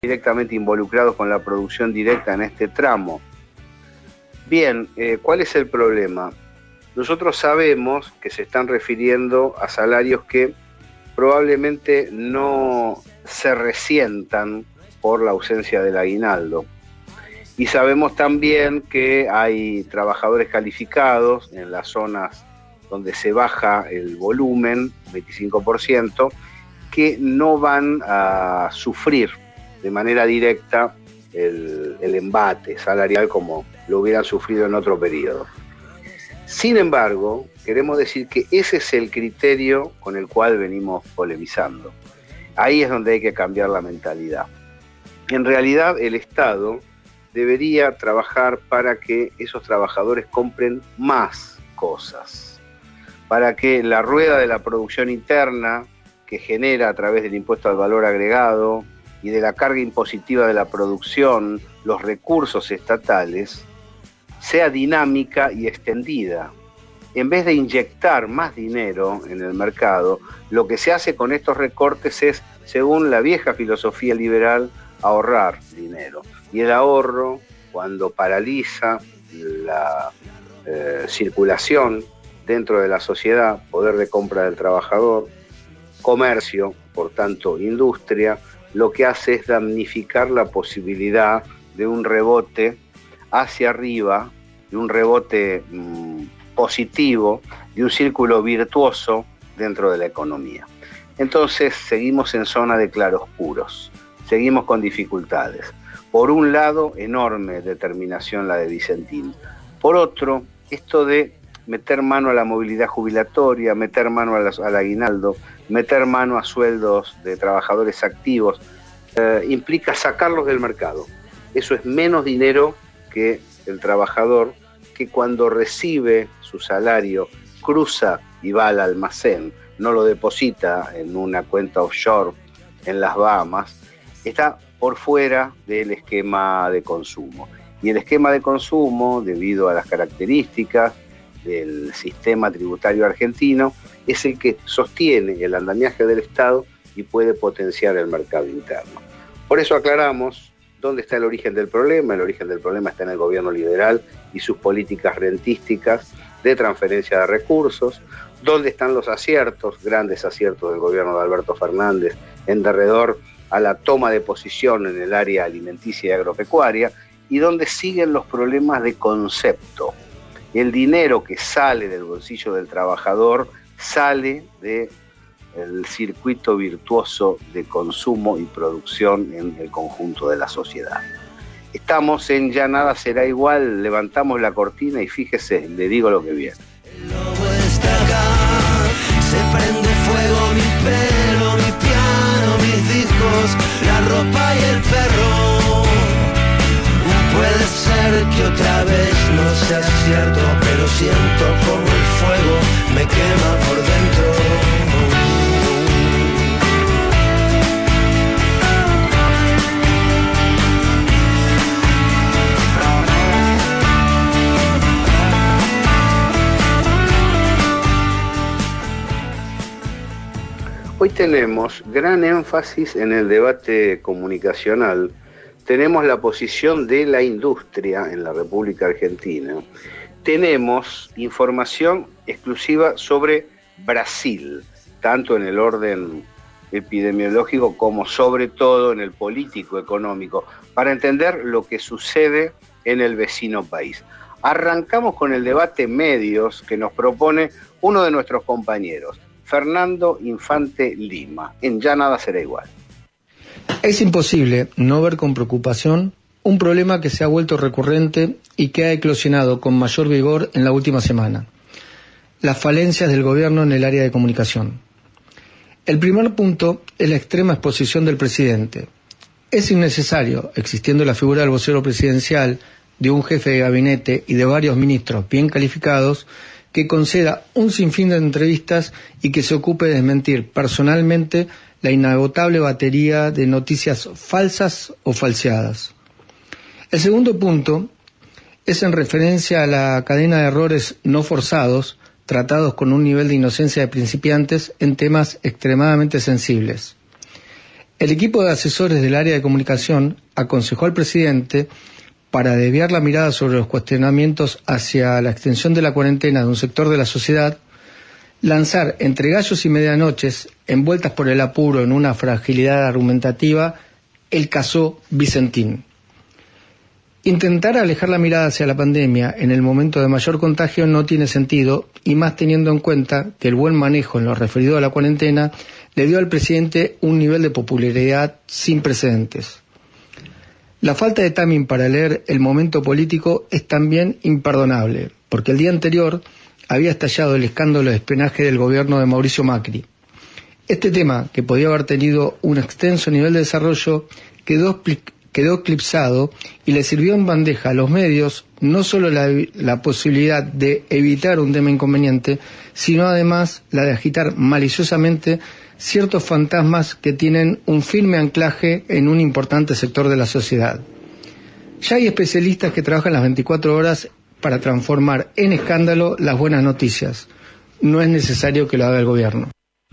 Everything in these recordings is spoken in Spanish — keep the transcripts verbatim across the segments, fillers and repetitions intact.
directamente involucrados con la producción directa en este tramo. Bien, eh, ¿cuál es el problema? Nosotros sabemos que se están refiriendo a salarios que probablemente no se resientan por la ausencia del aguinaldo. Y sabemos también que hay trabajadores calificados en las zonas donde se baja el volumen, veinticinco por ciento, que no van a sufrir de manera directa el, el embate salarial como lo hubieran sufrido en otro periodo. Sin embargo, queremos decir que ese es el criterio con el cual venimos polemizando. Ahí es donde hay que cambiar la mentalidad. En realidad, el Estado debería trabajar para que esos trabajadores compren más cosas, para que la rueda de la producción interna que genera a través del impuesto al valor agregado y de la carga impositiva de la producción, los recursos estatales, sea dinámica y extendida. En vez de inyectar más dinero en el mercado, lo que se hace con estos recortes es, según la vieja filosofía liberal, ahorrar dinero. Y el ahorro, cuando paraliza la eh, circulación dentro de la sociedad, poder de compra del trabajador, comercio, por tanto industria, lo que hace es damnificar la posibilidad de un rebote hacia arriba, de un rebote mmm, positivo, de un círculo virtuoso dentro de la economía. Entonces seguimos en zona de claroscuros, seguimos con dificultades. Por un lado, enorme determinación la de Vicentín. Por otro, esto de meter mano a la movilidad jubilatoria, meter mano al aguinaldo, meter mano a sueldos de trabajadores activos, eh, implica sacarlos del mercado. Eso es menos dinero que el trabajador que cuando recibe su salario cruza y va al almacén, no lo deposita en una cuenta offshore en las Bahamas, está por fuera del esquema de consumo. Y el esquema de consumo, debido a las características del sistema tributario argentino, es el que sostiene el andamiaje del Estado y puede potenciar el mercado interno. Por eso aclaramos dónde está el origen del problema. El origen del problema está en el gobierno liberal y sus políticas rentísticas de transferencia de recursos. Dónde están los aciertos, grandes aciertos del gobierno de Alberto Fernández en derredor a la toma de posición en el área alimenticia y agropecuaria, y dónde siguen los problemas de concepto. El dinero que sale del bolsillo del trabajador sale del circuito virtuoso de consumo y producción en el conjunto de la sociedad. Estamos en Ya Nada Será Igual, levantamos la cortina y fíjese, le digo lo que viene. El lobo está acá, se prende fuego mi pelo, mi piano, mis discos, la ropa y el perro. Puede ser que otra vez no sea cierto, pero siento como el fuego me quema por dentro. Hoy tenemos gran énfasis en el debate comunicacional. Tenemos la posición de la industria en la República Argentina. Tenemos información exclusiva sobre Brasil, tanto en el orden epidemiológico como sobre todo en el político económico, para entender lo que sucede en el vecino país. Arrancamos con el debate medios que nos propone uno de nuestros compañeros, Fernando Infante Lima, en Ya Nada Será Igual. Es imposible no ver con preocupación un problema que se ha vuelto recurrente y que ha eclosionado con mayor vigor en la última semana: las falencias del gobierno en el área de comunicación. El primer punto es la extrema exposición del presidente. Es innecesario, existiendo la figura del vocero presidencial, de un jefe de gabinete y de varios ministros bien calificados, que conceda un sinfín de entrevistas y que se ocupe de desmentir personalmente la inagotable batería de noticias falsas o falseadas. El segundo punto es en referencia a la cadena de errores no forzados, tratados con un nivel de inocencia de principiantes en temas extremadamente sensibles. El equipo de asesores del área de comunicación aconsejó al presidente, para desviar la mirada sobre los cuestionamientos hacia la extensión de la cuarentena de un sector de la sociedad, lanzar entre gallos y medianoches, envueltas por el apuro en una fragilidad argumentativa, el caso Vicentín. Intentar alejar la mirada hacia la pandemia en el momento de mayor contagio no tiene sentido, y más teniendo en cuenta que el buen manejo en lo referido a la cuarentena le dio al presidente un nivel de popularidad sin precedentes. La falta de timing para leer el momento político es también imperdonable, porque el día anterior había estallado el escándalo de espionaje del gobierno de Mauricio Macri. Este tema, que podía haber tenido un extenso nivel de desarrollo, quedó, quedó eclipsado y le sirvió en bandeja a los medios no solo la, la posibilidad de evitar un tema inconveniente, sino además la de agitar maliciosamente ciertos fantasmas que tienen un firme anclaje en un importante sector de la sociedad. Ya hay especialistas que trabajan las veinticuatro horas para transformar en escándalo las buenas noticias. No es necesario que lo haga el gobierno.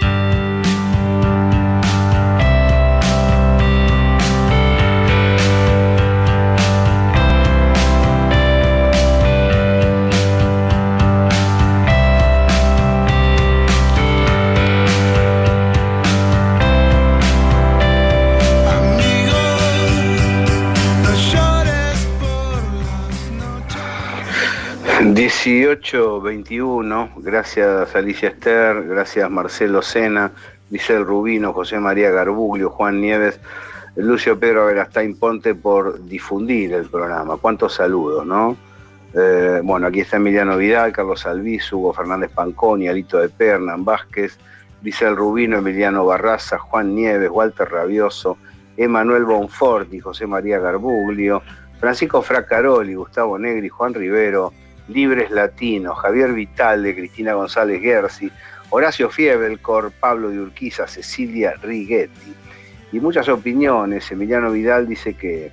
dieciocho veintiuno, gracias Alicia Ester, gracias Marcelo Sena, Giselle Rubino, José María Garbuglio, Juan Nieves, Lucio Pedro Verastain Ponte por difundir el programa. Cuántos saludos, ¿no? Eh, bueno, aquí está Emiliano Vidal, Carlos Albiz, Hugo Fernández Panconi, Alito de Pernan, Vázquez, Giselle Rubino, Emiliano Barraza, Juan Nieves, Walter Rabioso, Emanuel Bonforti, José María Garbuglio, Francisco Fracaroli, Gustavo Negri, Juan Rivero, Libres Latinos, Javier Vitale, Cristina González Gersi, Horacio Fiebelcor, Pablo de Urquiza, Cecilia Righetti. Y muchas opiniones. Emiliano Vidal dice que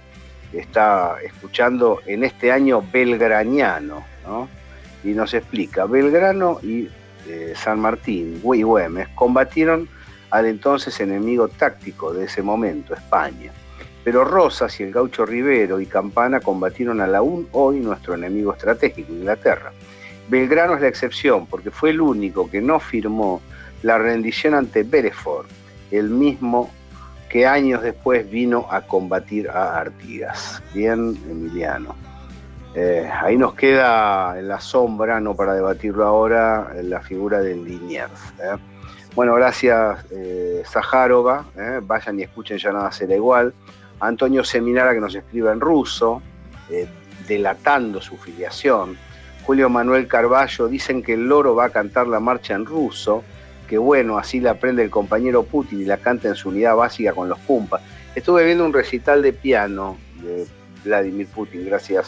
está escuchando en este año belgraniano, ¿no? Y nos explica, Belgrano y eh, San Martín y Güemes combatieron al entonces enemigo táctico de ese momento, España. Pero Rosas y el gaucho Rivero y Campana combatieron al aún hoy nuestro enemigo estratégico, Inglaterra. Belgrano es la excepción, porque fue el único que no firmó la rendición ante Belfort, el mismo que años después vino a combatir a Artigas. Bien, Emiliano. Eh, ahí nos queda en la sombra, no para debatirlo ahora, la figura de Liniers. ¿eh? Bueno, gracias eh, Sajárova, ¿eh? Vayan y escuchen Ya Nada Será Igual. Antonio Seminara, que nos escribe en ruso, eh, delatando su filiación. Julio Manuel Carballo, dicen que el loro va a cantar la marcha en ruso, que bueno, así la aprende el compañero Putin y la canta en su unidad básica con los Pumpas. Estuve viendo un recital de piano de Vladimir Putin, gracias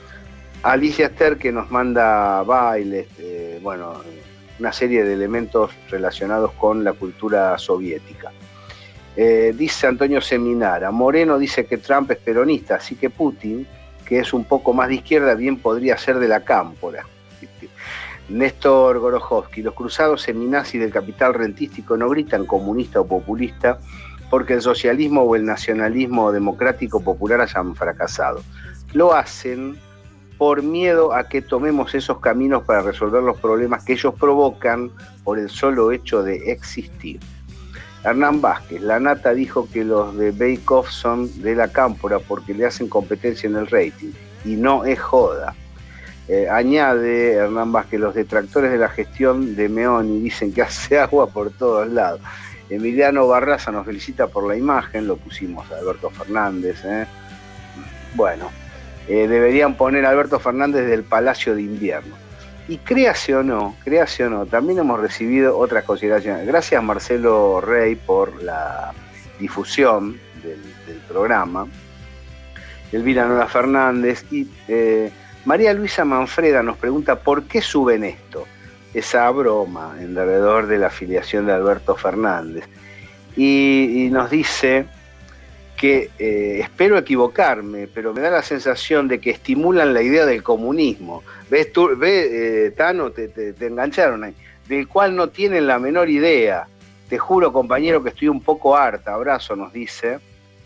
a Alicia Ester, que nos manda bailes, eh, bueno, una serie de elementos relacionados con la cultura soviética. Eh, dice Antonio Seminara, Moreno dice que Trump es peronista, así que Putin, que es un poco más de izquierda, bien podría ser de la cámpora. Néstor Gorojovsky, los cruzados seminazis del capital rentístico no gritan comunista o populista porque el socialismo o el nacionalismo democrático popular hayan fracasado. Lo hacen por miedo a que tomemos esos caminos para resolver los problemas que ellos provocan por el solo hecho de existir. Hernán Vázquez, la Nata dijo que los de Bake Off son de la cámpora porque le hacen competencia en el rating, y no es joda. Eh, añade Hernán Vázquez, los detractores de la gestión de Meoni dicen que hace agua por todos lados. Emiliano Barraza nos felicita por la imagen, lo pusimos a Alberto Fernández. ¿eh? Bueno, eh, deberían poner a Alberto Fernández del Palacio de Invierno. Y créase o no, créase o no, también hemos recibido otras consideraciones. Gracias Marcelo Rey por la difusión del, del programa. Elvira Nora Fernández y eh, María Luisa Manfreda nos pregunta ¿por qué suben esto? Esa broma en alrededor de la afiliación de Alberto Fernández. Y, y nos dice que eh, espero equivocarme, pero me da la sensación de que estimulan la idea del comunismo. ¿Ves tú, ve, eh, Tano, te, te, te engancharon ahí? Del cual no tienen la menor idea. Te juro, compañero, que estoy un poco harta. Abrazo, nos dice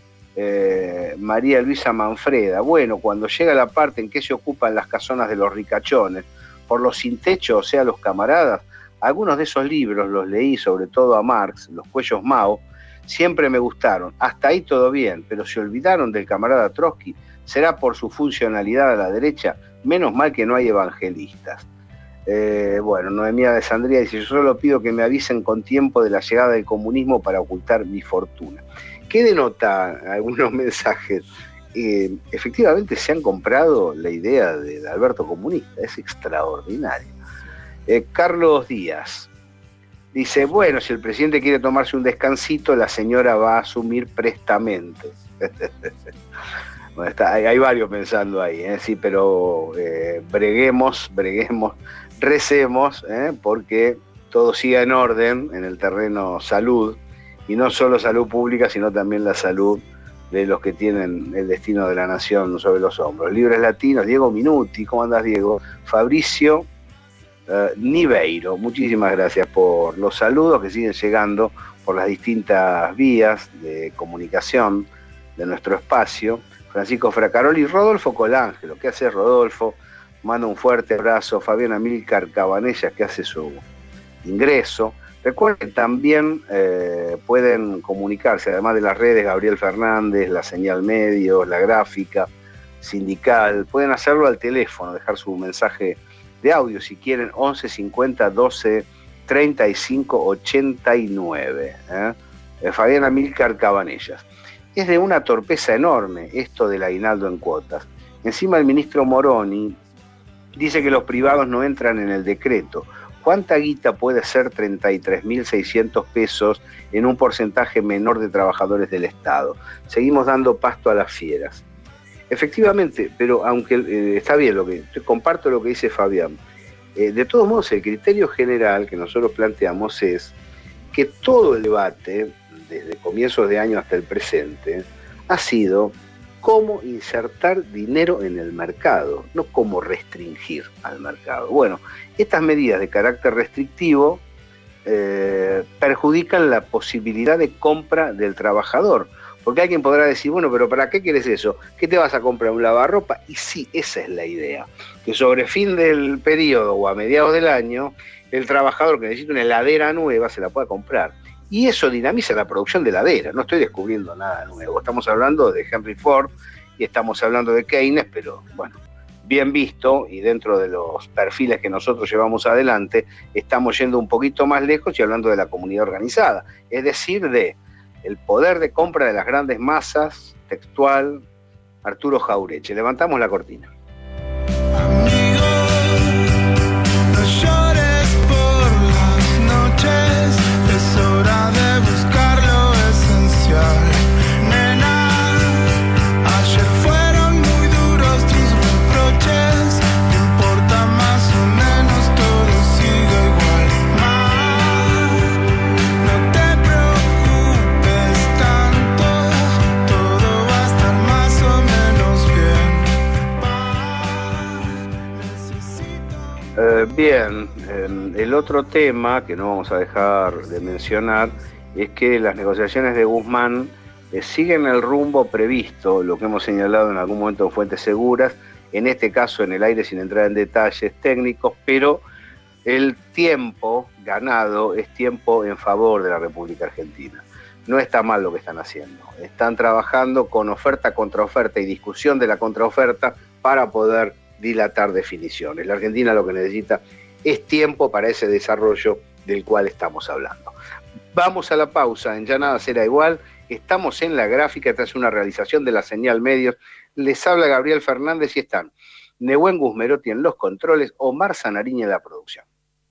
eh, María Luisa Manfreda. Bueno, cuando llega la parte en que se ocupan las casonas de los ricachones, por los sin techo, o sea, los camaradas, algunos de esos libros los leí, sobre todo a Marx, Los Cuellos Mao, siempre me gustaron. Hasta ahí todo bien, pero se olvidaron del camarada Trotsky. ¿Será por su funcionalidad a la derecha? Menos mal que no hay evangelistas. Eh, bueno, Noemía de Sandría dice: yo solo pido que me avisen con tiempo de la llegada del comunismo para ocultar mi fortuna. ¿Qué denota algunos mensajes? Eh, efectivamente se han comprado la idea de Alberto comunista, es extraordinario. Eh, Carlos Díaz dice: bueno, si el presidente quiere tomarse un descansito, la señora va a asumir prestamente. Bueno, está, hay, hay varios pensando ahí, ¿eh? Sí, pero eh, breguemos, breguemos, recemos, ¿eh? Porque todo siga en orden en el terreno salud, y no solo salud pública, sino también la salud de los que tienen el destino de la nación sobre los hombros. Libres Latinos, Diego Minuti, ¿cómo andás, Diego? Fabricio uh, Niveiro, muchísimas gracias por los saludos que siguen llegando por las distintas vías de comunicación de nuestro espacio. Francisco Fracaroli y Rodolfo Colangelo. ¿Qué hace Rodolfo? Manda un fuerte abrazo. Fabián Amílcar Cabanellas, que hace su ingreso. Recuerden, también eh, pueden comunicarse, además de las redes, Gabriel Fernández, la Señal Medios, la Gráfica, Sindical. Pueden hacerlo al teléfono, dejar su mensaje de audio si quieren, once cincuenta doce treinta y cinco ochenta y nueve. ¿eh? Eh, Fabián Amílcar Cabanellas. Es de una torpeza enorme esto del aguinaldo en cuotas. Encima el ministro Moroni dice que los privados no entran en el decreto. ¿Cuánta guita puede ser treinta y tres mil seiscientos pesos en un porcentaje menor de trabajadores del Estado? Seguimos dando pasto a las fieras. Efectivamente, pero aunque eh, está bien, lo que comparto lo que dice Fabián, eh, de todos modos el criterio general que nosotros planteamos es que todo el debate, desde comienzos de año hasta el presente, ha sido cómo insertar dinero en el mercado, no cómo restringir al mercado. Bueno, estas medidas de carácter restrictivo eh, perjudican la posibilidad de compra del trabajador, porque alguien podrá decir, bueno, pero ¿para qué quieres eso? ¿Qué te vas a comprar? ¿Un lavarropa? Y sí, esa es la idea, que sobre fin del periodo o a mediados del año, el trabajador que necesita una heladera nueva se la pueda comprar. Y eso dinamiza la producción de heladeras. No estoy descubriendo nada nuevo. Estamos hablando de Henry Ford y estamos hablando de Keynes, pero bueno, bien visto, y dentro de los perfiles que nosotros llevamos adelante, estamos yendo un poquito más lejos y hablando de la comunidad organizada. Es decir, de el poder de compra de las grandes masas, textual, Arturo Jaureche. Levantamos la cortina. Amigo, no llores por las noches. Es hora de buscar lo esencial, nena. Ayer fueron muy duros tus reproches. No importa, más o menos todo sigue igual. Ma, no te preocupes tanto, todo va a estar más o menos bien. Pa, necesito... Eh, bien, eh, el otro tema que no vamos a dejar de mencionar es que las negociaciones de Guzmán eh, siguen el rumbo previsto, lo que hemos señalado en algún momento en fuentes seguras, en este caso en el aire sin entrar en detalles técnicos, pero el tiempo ganado es tiempo en favor de la República Argentina. No está mal lo que están haciendo, están trabajando con oferta, contraoferta y discusión de la contraoferta para poder dilatar definiciones. La Argentina lo que necesita es tiempo para ese desarrollo del cual estamos hablando. Vamos a la pausa, en Ya Nada Será Igual. Estamos en La Gráfica tras una realización de la Señal Medios. Les habla Gabriel Fernández y están Nehuen Guzmerotti en los controles, Omar Sanariña en la producción.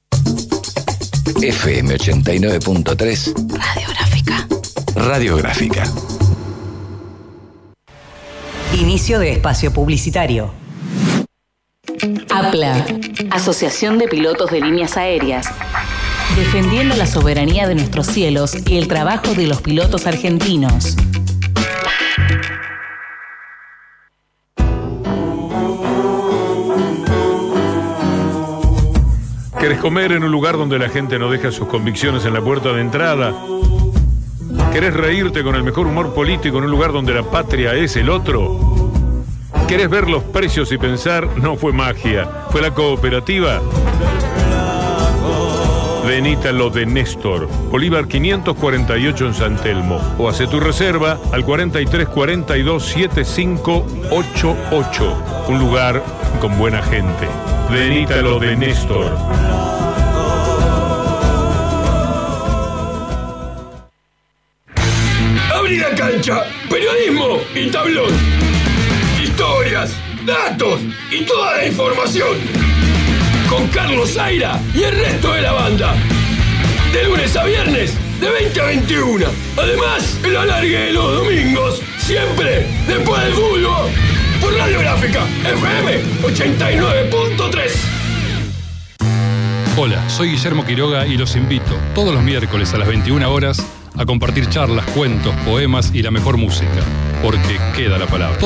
F M ochenta y nueve punto tres Radiográfica. Radiográfica. Inicio de espacio publicitario. APLA, Asociación de Pilotos de Líneas Aéreas. Defendiendo la soberanía de nuestros cielos y el trabajo de los pilotos argentinos. ¿Querés comer en un lugar donde la gente no deja sus convicciones en la puerta de entrada? ¿Querés reírte con el mejor humor político en un lugar donde la patria es el otro? ¿Querés ver los precios y pensar, no fue magia, fue la cooperativa? Venite a lo de Néstor, Bolívar quinientos cuarenta y ocho en San Telmo, o hace tu reserva al cuarenta y tres cuarenta y dos setenta y cinco ochenta y ocho. Un lugar con buena gente. Venite a lo de Néstor. Abrí la cancha, periodismo y tablón. Historias, datos y toda la información. Con Carlos Zaira y el resto de la banda. De lunes a viernes, de veinte a veintiuno. Además, el alargue de los domingos, siempre después del fútbol. Por Radiográfica, F M ochenta y nueve punto tres. Hola, soy Guillermo Quiroga y los invito todos los miércoles a las veintiuna horas a compartir charlas, cuentos, poemas y la mejor música. Porque queda la palabra.